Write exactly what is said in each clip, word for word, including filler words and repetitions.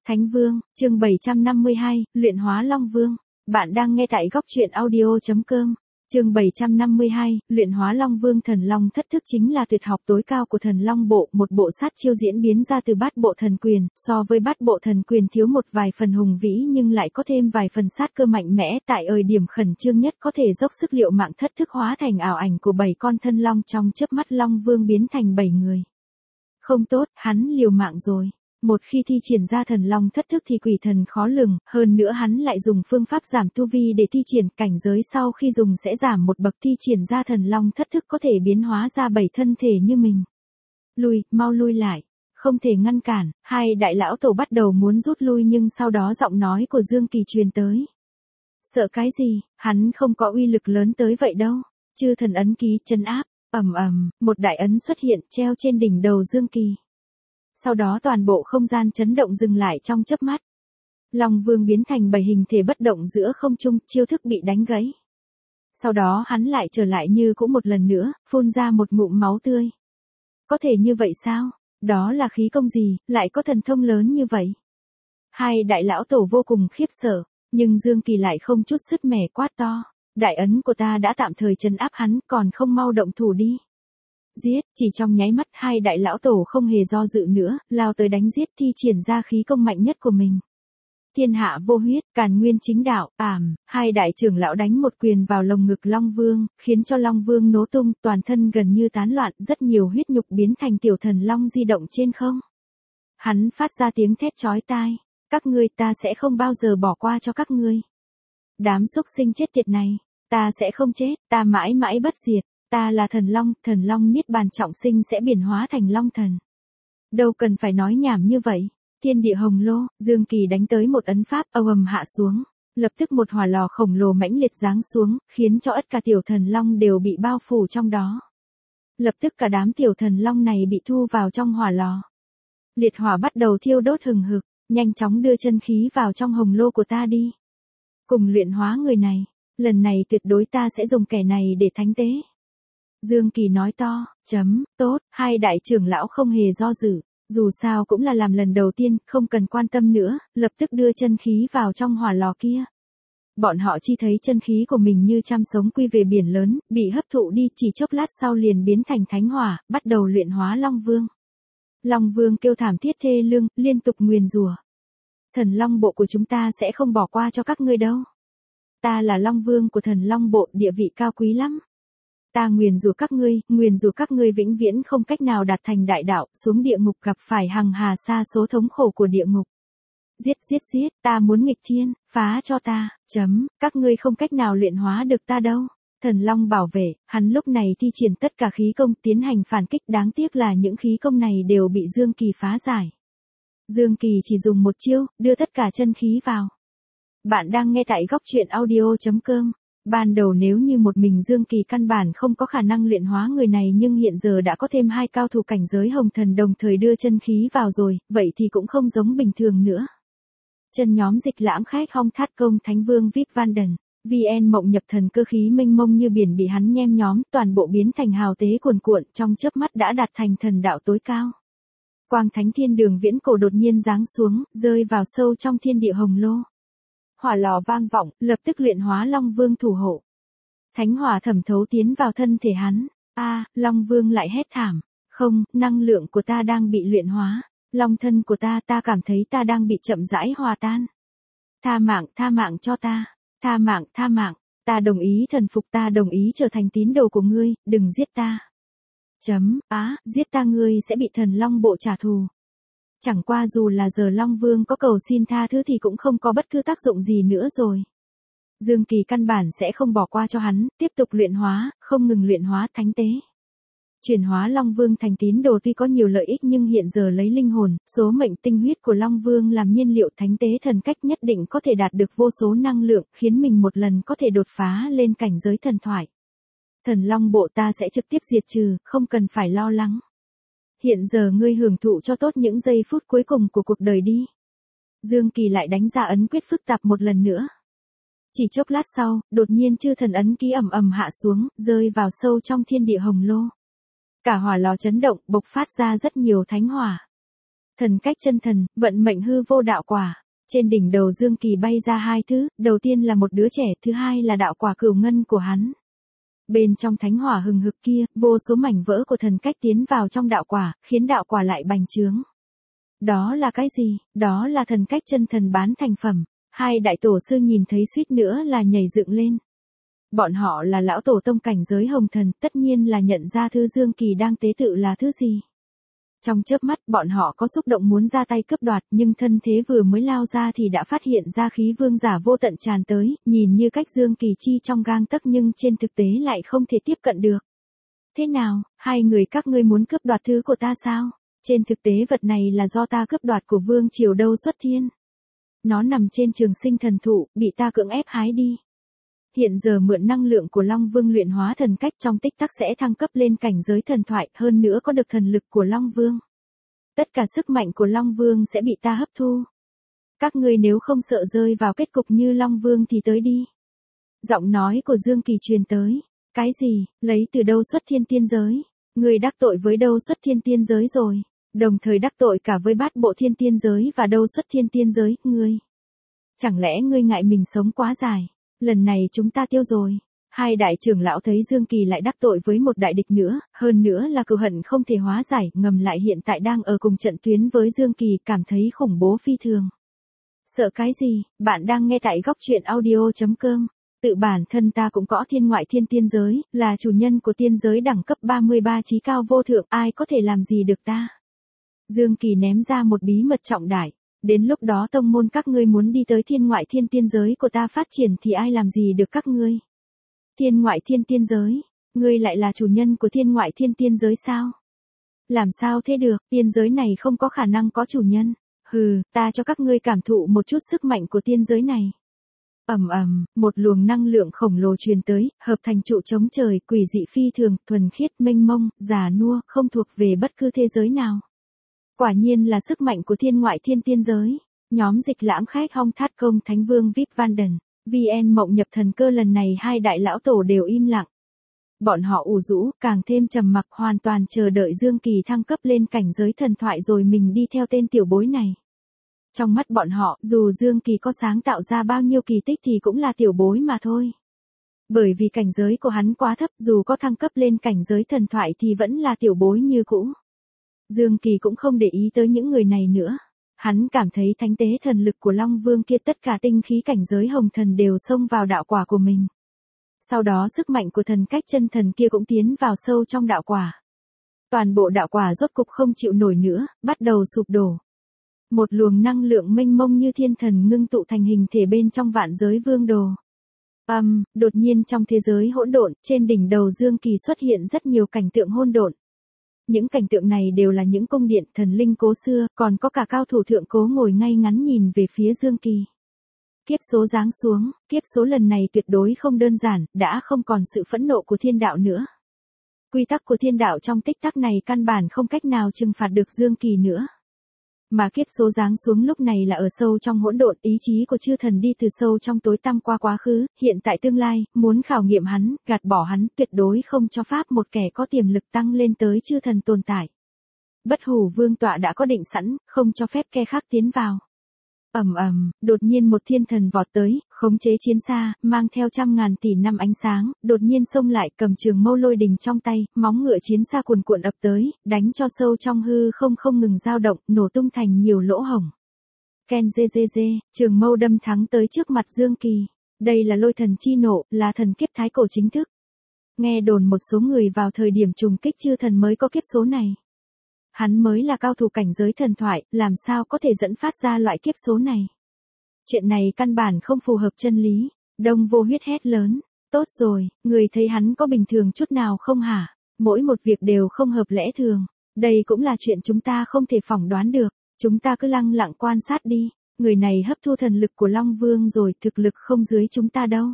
Thánh Vương, chương bảy trăm năm mươi hai, luyện hóa Long Vương. Bạn đang nghe tại góc truyện audio.com. Chương bảy trăm năm mươi hai, luyện hóa Long Vương. Thần Long thất thức chính là tuyệt học tối cao của Thần Long bộ, một bộ sát chiêu diễn biến ra từ Bát Bộ Thần Quyền, so với Bát Bộ Thần Quyền thiếu một vài phần hùng vĩ nhưng lại có thêm vài phần sát cơ mạnh mẽ, tại thời điểm khẩn trương nhất có thể dốc sức liệu mạng thất thức hóa thành ảo ảnh của bảy con thân long, trong chớp mắt Long Vương biến thành bảy người. Không tốt, hắn liều mạng rồi. Một khi thi triển ra thần long thất thức thì quỷ thần khó lường, hơn nữa hắn lại dùng phương pháp giảm tu vi để thi triển, cảnh giới sau khi dùng sẽ giảm một bậc. Thi triển ra thần long thất thức có thể biến hóa ra bảy thân thể như mình. Lui, mau lui lại, không thể ngăn cản. Hai đại lão tổ bắt đầu muốn rút lui nhưng sau đó giọng nói của Dương Kỳ truyền tới. Sợ cái gì, hắn không có uy lực lớn tới vậy đâu. Chư thần ấn ký trấn áp, ầm ầm, một đại ấn xuất hiện treo trên đỉnh đầu Dương Kỳ. Sau đó toàn bộ không gian chấn động dừng lại trong chớp mắt. Long Vương biến thành bảy hình thể bất động giữa không trung, chiêu thức bị đánh gãy. Sau đó hắn lại trở lại như cũ một lần nữa, phun ra một ngụm máu tươi. Có thể như vậy sao? Đó là khí công gì, lại có thần thông lớn như vậy? Hai đại lão tổ vô cùng khiếp sợ, nhưng Dương Kỳ lại không chút sứt mẻ quát to. Đại ấn của ta đã tạm thời trấn áp hắn, còn không mau động thủ đi. Giết, chỉ trong nháy mắt hai đại lão tổ không hề do dự nữa, lao tới đánh giết, thi triển ra khí công mạnh nhất của mình. Thiên hạ vô huyết, càn nguyên chính đạo, ảm, hai đại trưởng lão đánh một quyền vào lồng ngực Long Vương, khiến cho Long Vương nổ tung, toàn thân gần như tán loạn, rất nhiều huyết nhục biến thành tiểu thần long di động trên không. Hắn phát ra tiếng thét chói tai, các ngươi, ta sẽ không bao giờ bỏ qua cho các ngươi. Đám xúc sinh chết tiệt này, ta sẽ không chết, ta mãi mãi bất diệt. Ta là thần long, thần long niết bàn trọng sinh sẽ biến hóa thành long thần. Đâu cần phải nói nhảm như vậy. Thiên địa hồng lô, Dương Kỳ đánh tới một ấn pháp, ầm ầm hạ xuống. Lập tức một hỏa lò khổng lồ mãnh liệt giáng xuống, khiến cho tất cả tiểu thần long đều bị bao phủ trong đó. Lập tức cả đám tiểu thần long này bị thu vào trong hỏa lò. Liệt hỏa bắt đầu thiêu đốt hừng hực, nhanh chóng đưa chân khí vào trong hồng lô của ta đi. Cùng luyện hóa người này, lần này tuyệt đối ta sẽ dùng kẻ này để thánh tế. Dương Kỳ nói to, chấm, tốt, hai đại trưởng lão không hề do dự, dù sao cũng là làm lần đầu tiên, không cần quan tâm nữa, lập tức đưa chân khí vào trong hỏa lò kia. Bọn họ chỉ thấy chân khí của mình như trăm sống quy về biển lớn, bị hấp thụ đi, chỉ chốc lát sau liền biến thành thánh hỏa, bắt đầu luyện hóa Long Vương. Long Vương kêu thảm thiết thê lương, liên tục nguyền rủa. Thần Long bộ của chúng ta sẽ không bỏ qua cho các ngươi đâu. Ta là Long Vương của Thần Long bộ, địa vị cao quý lắm. Ta nguyền rủa các ngươi, nguyền rủa các ngươi vĩnh viễn không cách nào đạt thành đại đạo, xuống địa ngục gặp phải hằng hà sa số thống khổ của địa ngục. Giết giết giết, ta muốn nghịch thiên, phá cho ta, chấm, các ngươi không cách nào luyện hóa được ta đâu. Thần Long bảo vệ, hắn lúc này thi triển tất cả khí công tiến hành phản kích, đáng tiếc là những khí công này đều bị Dương Kỳ phá giải. Dương Kỳ chỉ dùng một chiêu, đưa tất cả chân khí vào. Bạn đang nghe tại góc truyện audio.com. Ban đầu nếu như một mình Dương Kỳ căn bản không có khả năng luyện hóa người này, nhưng hiện giờ đã có thêm hai cao thủ cảnh giới hồng thần đồng thời đưa chân khí vào rồi, vậy thì cũng không giống bình thường nữa. Chân nhóm dịch lãm khách hong thát công Thánh Vương vê i pê Vanden, vê en mộng nhập thần cơ khí mênh mông như biển bị hắn nhem nhóm, toàn bộ biến thành hào tế cuồn cuộn, trong chớp mắt đã đạt thành thần đạo tối cao. Quang Thánh Thiên Đường viễn cổ đột nhiên giáng xuống, rơi vào sâu trong thiên địa hồng lô. Hỏa lò vang vọng, lập tức luyện hóa Long Vương thủ hộ. Thánh hỏa thẩm thấu tiến vào thân thể hắn. A, à, Long Vương lại hét thảm. Không, năng lượng của ta đang bị luyện hóa. Long thân của ta, ta cảm thấy ta đang bị chậm rãi hòa tan. Tha mạng, tha mạng cho ta. Tha mạng, tha mạng. Ta đồng ý thần phục, ta đồng ý trở thành tín đồ của ngươi, đừng giết ta. Chấm, á, giết ta ngươi sẽ bị thần Long bộ trả thù. Chẳng qua dù là giờ Long Vương có cầu xin tha thứ thì cũng không có bất cứ tác dụng gì nữa rồi. Dương Kỳ căn bản sẽ không bỏ qua cho hắn, tiếp tục luyện hóa, không ngừng luyện hóa thánh tế. Chuyển hóa Long Vương thành tín đồ tuy có nhiều lợi ích nhưng hiện giờ lấy linh hồn, số mệnh tinh huyết của Long Vương làm nhiên liệu, thánh tế thần cách nhất định có thể đạt được vô số năng lượng, khiến mình một lần có thể đột phá lên cảnh giới thần thoại. Thần Long bộ ta sẽ trực tiếp diệt trừ, không cần phải lo lắng. Hiện giờ ngươi hưởng thụ cho tốt những giây phút cuối cùng của cuộc đời đi. Dương Kỳ lại đánh ra ấn quyết phức tạp một lần nữa. Chỉ chốc lát sau, đột nhiên chư thần ấn ký ầm ầm hạ xuống, rơi vào sâu trong thiên địa hồng lô. Cả hỏa lò chấn động, bộc phát ra rất nhiều thánh hỏa. Thần cách chân thần, vận mệnh hư vô đạo quả. Trên đỉnh đầu Dương Kỳ bay ra hai thứ, đầu tiên là một đứa trẻ, thứ hai là đạo quả cửu ngân của hắn. Bên trong thánh hỏa hừng hực kia, vô số mảnh vỡ của thần cách tiến vào trong đạo quả, khiến đạo quả lại bành trướng. Đó là cái gì? Đó là thần cách chân thần bán thành phẩm. Hai đại tổ sư nhìn thấy suýt nữa là nhảy dựng lên. Bọn họ là lão tổ tông cảnh giới hồng thần, tất nhiên là nhận ra thứ Dương Kỳ đang tế tự là thứ gì. Trong chớp mắt, bọn họ có xúc động muốn ra tay cướp đoạt, nhưng thân thế vừa mới lao ra thì đã phát hiện ra khí vương giả vô tận tràn tới, nhìn như cách Dương Kỳ chi trong gang tấc nhưng trên thực tế lại không thể tiếp cận được. Thế nào, hai người các ngươi muốn cướp đoạt thứ của ta sao? Trên thực tế vật này là do ta cướp đoạt của vương triều Đâu Xuất Thiên. Nó nằm trên trường sinh thần thụ, bị ta cưỡng ép hái đi. Hiện giờ mượn năng lượng của Long Vương luyện hóa thần cách trong tích tắc sẽ thăng cấp lên cảnh giới thần thoại, hơn nữa có được thần lực của Long Vương. Tất cả sức mạnh của Long Vương sẽ bị ta hấp thu. Các ngươi nếu không sợ rơi vào kết cục như Long Vương thì tới đi. Giọng nói của Dương Kỳ truyền tới. Cái gì, lấy từ Đâu Xuất Thiên tiên giới? Ngươi đắc tội với Đâu Xuất Thiên tiên giới rồi. Đồng thời đắc tội cả với Bát Bộ Thiên tiên giới và Đâu Xuất Thiên tiên giới, ngươi. Chẳng lẽ ngươi ngại mình sống quá dài? Lần này chúng ta tiêu rồi. Hai đại trưởng lão thấy Dương Kỳ lại đắc tội với một đại địch nữa, hơn nữa là cừu hận không thể hóa giải, ngầm lại hiện tại đang ở cùng trận tuyến với Dương Kỳ, cảm thấy khủng bố phi thường. Sợ cái gì, bạn đang nghe tại góc truyện audio.com. Tự bản thân ta cũng có thiên ngoại thiên tiên giới, là chủ nhân của tiên giới đẳng cấp ba mươi ba chí cao vô thượng, ai có thể làm gì được ta. Dương Kỳ ném ra một bí mật trọng đại. Đến lúc đó tông môn các ngươi muốn đi tới thiên ngoại thiên tiên giới của ta phát triển thì ai làm gì được các ngươi. Thiên ngoại thiên tiên giới, ngươi lại là chủ nhân của thiên ngoại thiên tiên giới sao? Làm sao thế được, tiên giới này không có khả năng có chủ nhân. Hừ, ta cho các ngươi cảm thụ một chút sức mạnh của tiên giới này. Ầm ầm, một luồng năng lượng khổng lồ truyền tới, hợp thành trụ chống trời, quỷ dị phi thường, thuần khiết, mênh mông, già nua, không thuộc về bất cứ thế giới nào. Quả nhiên là sức mạnh của thiên ngoại thiên tiên giới. Nhóm Dịch Lãm Khách Hong Thát Công Thánh Vương vê i pê Vanden, vê en Mộng Nhập Thần Cơ lần này hai đại lão tổ đều im lặng. Bọn họ ủ rũ, càng thêm trầm mặc, hoàn toàn chờ đợi Dương Kỳ thăng cấp lên cảnh giới thần thoại rồi mình đi theo tên tiểu bối này. Trong mắt bọn họ, dù Dương Kỳ có sáng tạo ra bao nhiêu kỳ tích thì cũng là tiểu bối mà thôi. Bởi vì cảnh giới của hắn quá thấp, dù có thăng cấp lên cảnh giới thần thoại thì vẫn là tiểu bối như cũ. Dương Kỳ cũng không để ý tới những người này nữa. Hắn cảm thấy thánh tế thần lực của Long Vương kia, tất cả tinh khí cảnh giới hồng thần đều xông vào đạo quả của mình. Sau đó sức mạnh của thần cách chân thần kia cũng tiến vào sâu trong đạo quả. Toàn bộ đạo quả rốt cục không chịu nổi nữa, bắt đầu sụp đổ. Một luồng năng lượng mênh mông như thiên thần ngưng tụ thành hình thể bên trong vạn giới vương đồ. Âm, um, đột nhiên trong thế giới hỗn độn, trên đỉnh đầu Dương Kỳ xuất hiện rất nhiều cảnh tượng hỗn độn. Những cảnh tượng này đều là những cung điện thần linh cố xưa, còn có cả cao thủ thượng cố ngồi ngay ngắn nhìn về phía Dương Kỳ. Kiếp số giáng xuống, kiếp số lần này tuyệt đối không đơn giản, đã không còn sự phẫn nộ của thiên đạo nữa. Quy tắc của thiên đạo trong tích tắc này căn bản không cách nào trừng phạt được Dương Kỳ nữa. Mà kiếp số giáng xuống lúc này là ở sâu trong hỗn độn, ý chí của chư thần đi từ sâu trong tối tăm qua quá khứ, hiện tại tương lai, muốn khảo nghiệm hắn, gạt bỏ hắn, tuyệt đối không cho pháp một kẻ có tiềm lực tăng lên tới chư thần tồn tại. Bất hủ vương tọa đã có định sẵn, không cho phép kẻ khác tiến vào. Ầm ầm, đột nhiên một thiên thần vọt tới, khống chế chiến xa, mang theo trăm ngàn tỷ năm ánh sáng, đột nhiên xông lại, cầm trường mâu lôi đình trong tay, móng ngựa chiến xa cuồn cuộn ập tới, đánh cho sâu trong hư không không ngừng dao động, nổ tung thành nhiều lỗ hổng. Ken dê dê dê, trường mâu đâm thắng tới trước mặt Dương Kỳ. Đây là lôi thần chi nộ, là thần kiếp thái cổ chính thức. Nghe đồn một số người vào thời điểm trùng kích chư thần mới có kiếp số này. Hắn mới là cao thủ cảnh giới thần thoại, làm sao có thể dẫn phát ra loại kiếp số này. Chuyện này căn bản không phù hợp chân lý. Đông Vô Huyết hét lớn. Tốt rồi, người thấy hắn có bình thường chút nào không hả? Mỗi một việc đều không hợp lẽ thường. Đây cũng là chuyện chúng ta không thể phỏng đoán được. Chúng ta cứ lặng lặng quan sát đi. Người này hấp thu thần lực của Long Vương rồi, thực lực không dưới chúng ta đâu.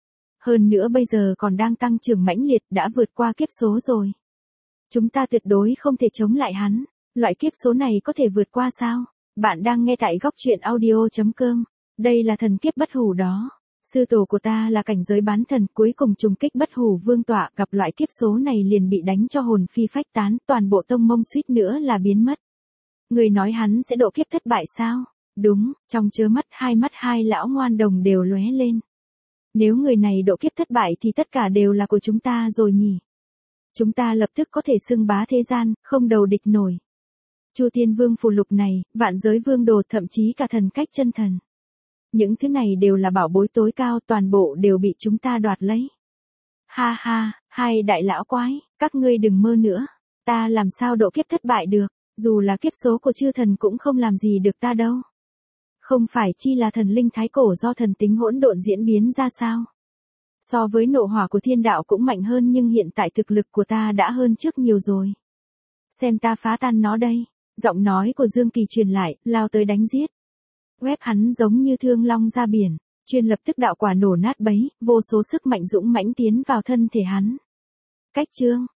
Hơn nữa bây giờ còn đang tăng trưởng mãnh liệt, đã vượt qua kiếp số rồi. Chúng ta tuyệt đối không thể chống lại hắn. Loại kiếp số này có thể vượt qua sao? Bạn đang nghe tại góc truyện audio.com. Đây là thần kiếp bất hủ đó. Sư tổ của ta là cảnh giới bán thần, cuối cùng trùng kích bất hủ vương tọa, gặp loại kiếp số này liền bị đánh cho hồn phi phách tán, toàn bộ tông mông suýt nữa là biến mất. Người nói hắn sẽ độ kiếp thất bại sao? Đúng, trong chớ mắt hai mắt hai lão ngoan đồng đều lóe lên. Nếu người này độ kiếp thất bại thì tất cả đều là của chúng ta rồi nhỉ? Chúng ta lập tức có thể xưng bá thế gian, không đầu địch nổi. Chu Tiên Vương phù lục này, vạn giới vương đồ, thậm chí cả thần cách chân thần. Những thứ này đều là bảo bối tối cao, toàn bộ đều bị chúng ta đoạt lấy. Ha ha, hai đại lão quái, các ngươi đừng mơ nữa. Ta làm sao độ kiếp thất bại được, dù là kiếp số của chư thần cũng không làm gì được ta đâu. Không phải chi là thần linh thái cổ do thần tính hỗn độn diễn biến ra sao? So với nộ hỏa của thiên đạo cũng mạnh hơn, nhưng hiện tại thực lực của ta đã hơn trước nhiều rồi. Xem ta phá tan nó đây. Giọng nói của Dương Kỳ truyền lại, lao tới đánh giết. Web hắn giống như thương long ra biển, chuyên lập tức đạo quả nổ nát bấy, vô số sức mạnh dũng mãnh tiến vào thân thể hắn. Cách chương